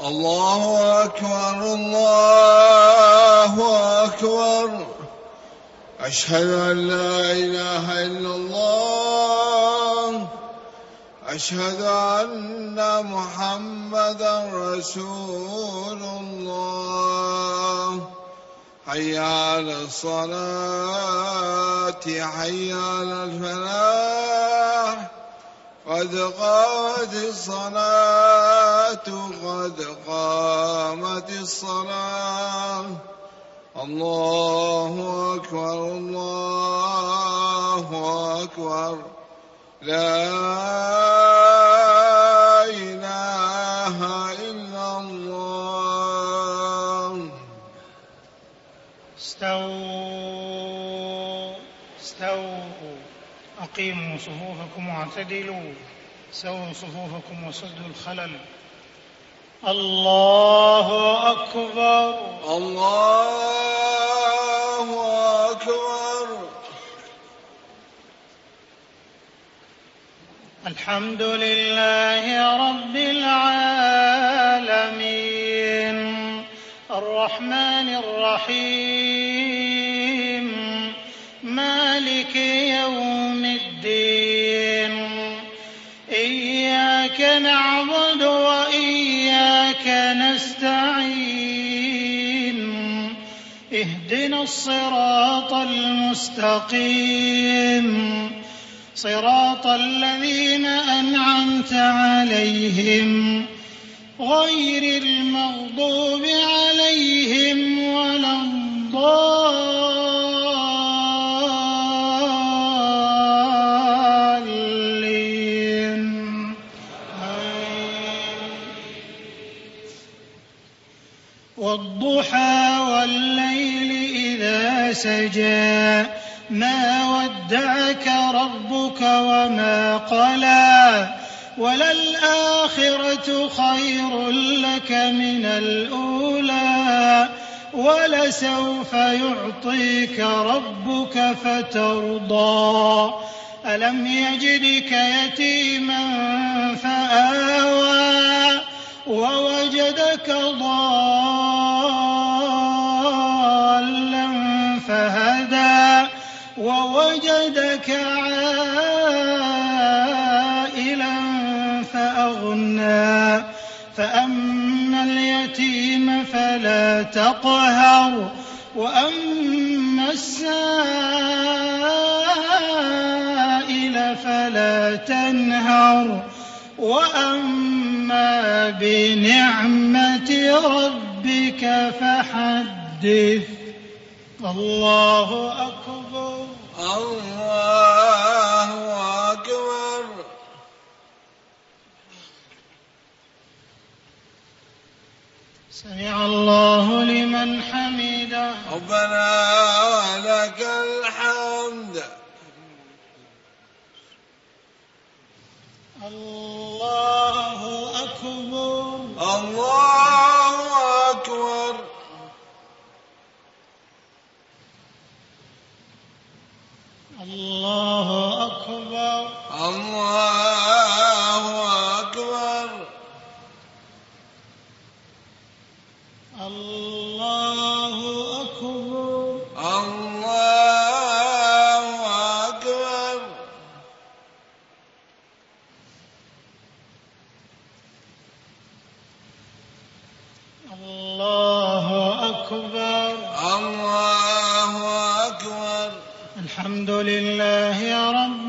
الله أكبر الله أكبر. أشهد أن لا إله إلا الله. أشهد أن محمدا رسول الله. حي على الصلاة حي على الفلاح. قد قامت الصلاة قد قامت الصلاة. الله أكبر الله أكبر. لا إله إلا الله. استووا أقيموا صفوفكم واعتدلوا. سووا صفوفكم وسدوا الخلل. الله أكبر الله أكبر. الحمد لله رب العالمين الرحمن الرحيم مالك يوم الدين. إياك نعبد وإياك نستعين. اهدنا الصراط المستقيم صراط الذين أنعمت عليهم غير المغضوب عليهم ولا الضالين. والضحى والليل إذا سجى ما ودعك ربك وما قلى. وللآخرة خير لك من الأولى. ولسوف يعطيك ربك فترضى. ألم يجدك يتيما فآوى ووجدك ضالا فهدى ووجدك عائلا فأغنى. فأما اليتيم فلا تقهر وأما السائل فلا تنهر وأما بنعمة ربك فحدث. الله أكبر الله أكبر. سمع الله لمن حمده. ربنا ولك الحمد. الله أكبر الله أكبر. الله أكبر الله أكبر. الله أكبر الله أكبر. الله أكبر الله أكبر. الحمد لله رب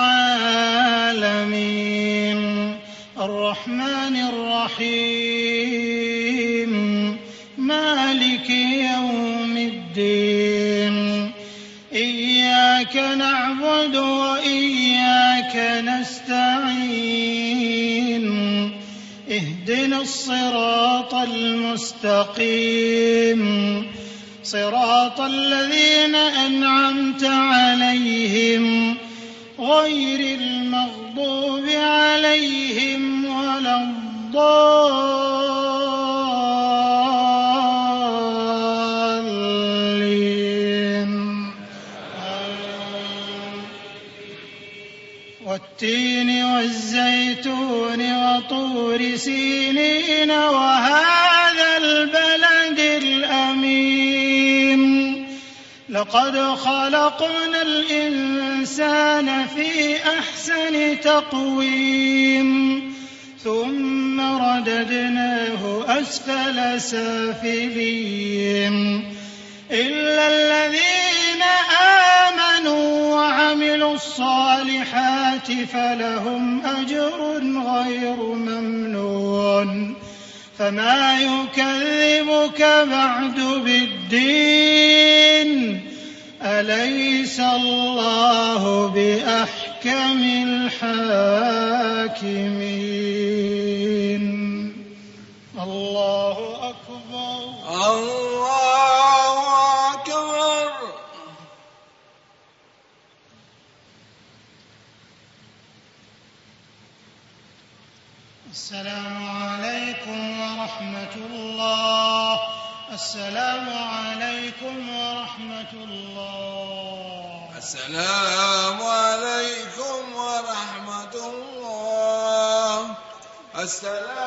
العالمين الرحمن الرحيم مالك يوم الدين. إياك نعبد وإياك نستعين. اهدنا الصراط المستقيم صراط الذين أنعمت عليهم غير المغضوب عليهم ولا الضالين. والتين والزيتون وطور سينين المرسلين وهذا البلد الأمين لقد خلقنا الإنسان في أحسن تقويم ثم رددناه أسفل سافلين إلا الذين آمنوا وعملوا الصالحات فلهم أجر غير ممنون فما يكذبك بعد بالدين أليس الله بأحكم الحاكمين الله أكبر الله أكبر. السلام عليكم ورحمة الله. السلام عليكم ورحمة الله. السلام عليكم ورحمة الله. السلام